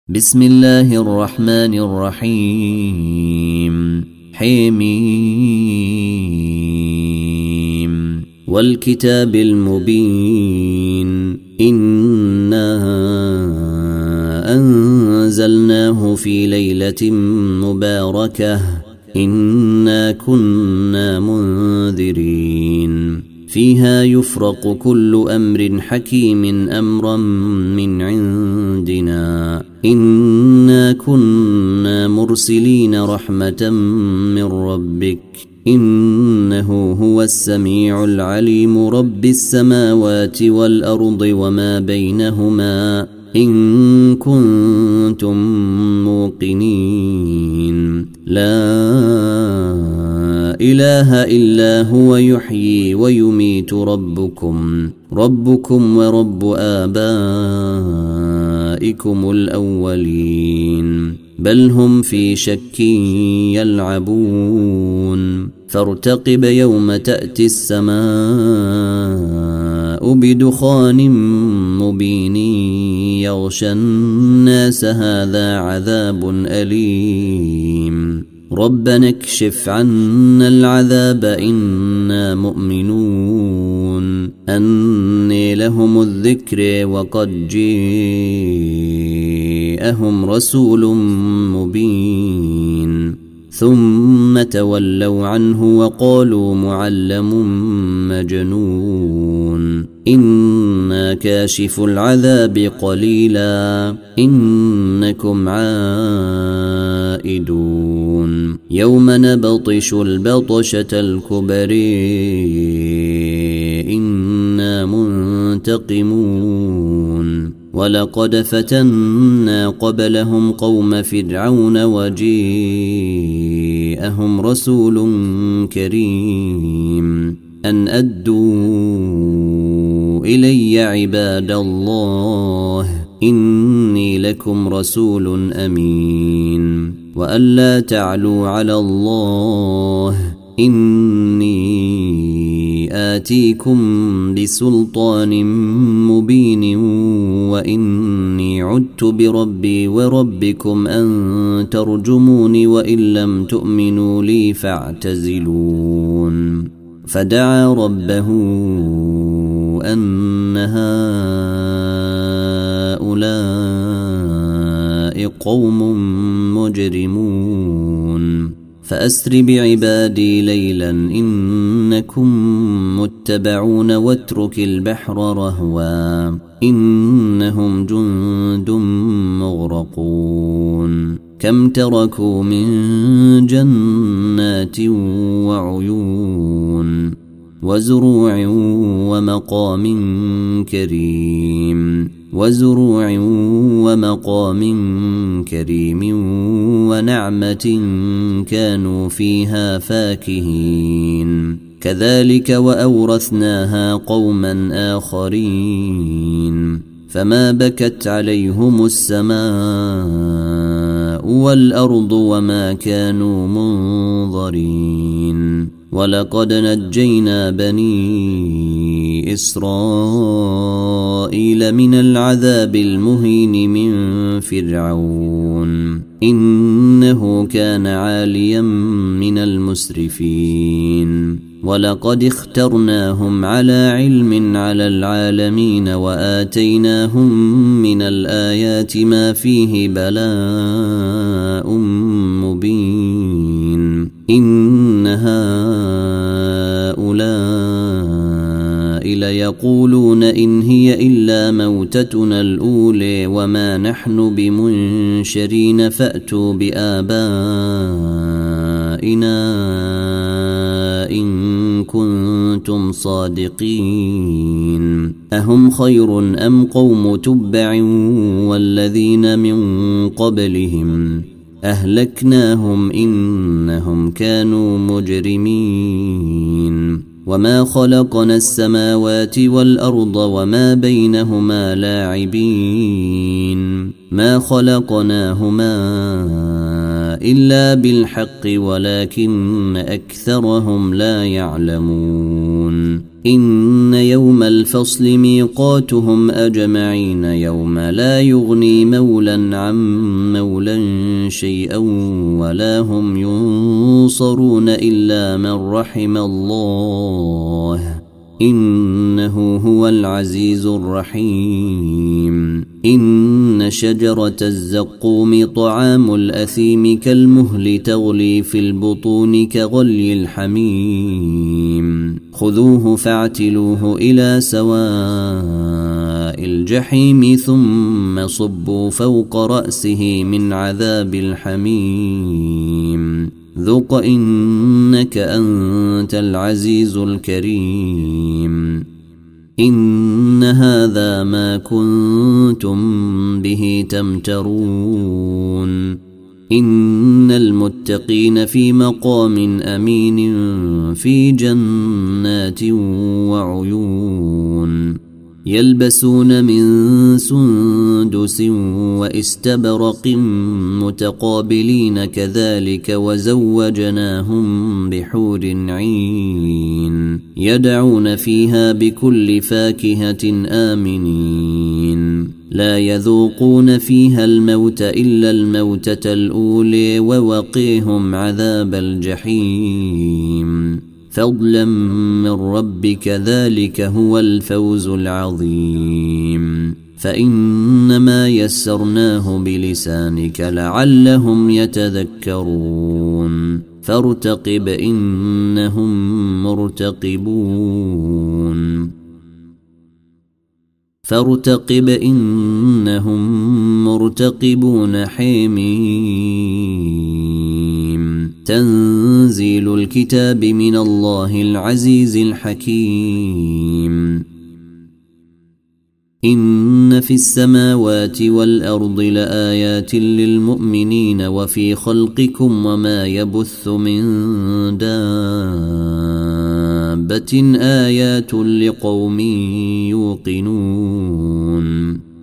بسم الله الرحمن الرحيم حميم والكتاب المبين إنا أنزلناه في ليلة مباركة إنا كنا منذرين فيها يفرق كل أمر حكيم أمرا من عندنا إنا كنا مرسلين رحمة من ربك إنه هو السميع العليم رب السماوات والأرض وما بينهما إن كنتم موقنين لا إله إلا هو يحيي ويميت ربكم ورب آبائكم الأولين بل هم في شك يلعبون فارتقب يوم تأتي السماء بدخان مبين يغشى الناس هذا عذاب أليم ربنا اكشف عنا العذاب إنا مؤمنون أني لهم الذكر وقد جاءهم رسول مبين ثم تولوا عنه وقالوا معلم مجنون إنا كاشف العذاب قليلا إنكم عائدون يوم نبطش البطشة الكبر إنا منتقمون ولقد فتنا قبلهم قوم فرعون وجاءهم رسول كريم أن أدوا إلي عباد الله إني لكم رسول أمين وألا تعلوا على الله إني آتيكم بسلطان مبين وإني عدت بربي وربكم أن ترجموني وإن لم تؤمنوا لي فاعتزلون فدعا ربه أن هؤلاء قوم مجرمون فأسر بعبادي ليلا إنكم متبعون واترك البحر رهوا إنهم جند مغرقون كم تركوا من جنات وعيون وزروع ومقام كريم ونعمة كانوا فيها فاكهين كذلك وأورثناها قوما آخرين فما بكت عليهم السماء والأرض وما كانوا منظرين ولقد نجينا بني إسرائيل من العذاب المهين من فرعون إنه كان عاليا من المسرفين ولقد اخترناهم على علم على العالمين وآتيناهم من الآيات ما فيه بلاء مبين إن هؤلاء ليقولون إن هي إلا موتتنا الأولى وما نحن بمنشرين فأتوا بآبائنا إن كنتم صادقين أهم خير أم قوم تبع والذين من قبلهم أهلكناهم إنهم كانوا مجرمين وما خلقنا السماوات والأرض وما بينهما لاعبين ما خلقناهما إلا بالحق ولكن أكثرهم لا يعلمون إن يوم الفصل ميقاتهم أجمعين يوم لا يغني مولا عن مولا شيئا ولا هم ينصرون إلا من رحم الله إنه هو العزيز الرحيم إن شجرة الزقوم طعام الأثيم كالمهل تغلي في البطون كغلي الحميم خذوه فاعتلوه إلى سواء الجحيم ثم صبوا فوق رأسه من عذاب الحميم ذق إنك أنت العزيز الكريم إن هذا ما كنتم به تمترون إن المتقين في مقام أمين في جنات وعيون يلبسون من سندس واستبرق متقابلين كذلك وزوجناهم بحور عين يدعون فيها بكل فاكهة آمنين لا يذوقون فيها الموت إلا الموتة الأولى ووقيهم عذاب الجحيم فضلا من ربك ذلك هو الفوز العظيم فإنما يسرناه بلسانك لعلهم يتذكرون فارتقب إنهم مرتقبون حميم تنزيل الكتاب من الله العزيز الحكيم إن في السماوات والأرض لآيات للمؤمنين وفي خلقكم وما يبث من دابة آيات لقوم يوقنون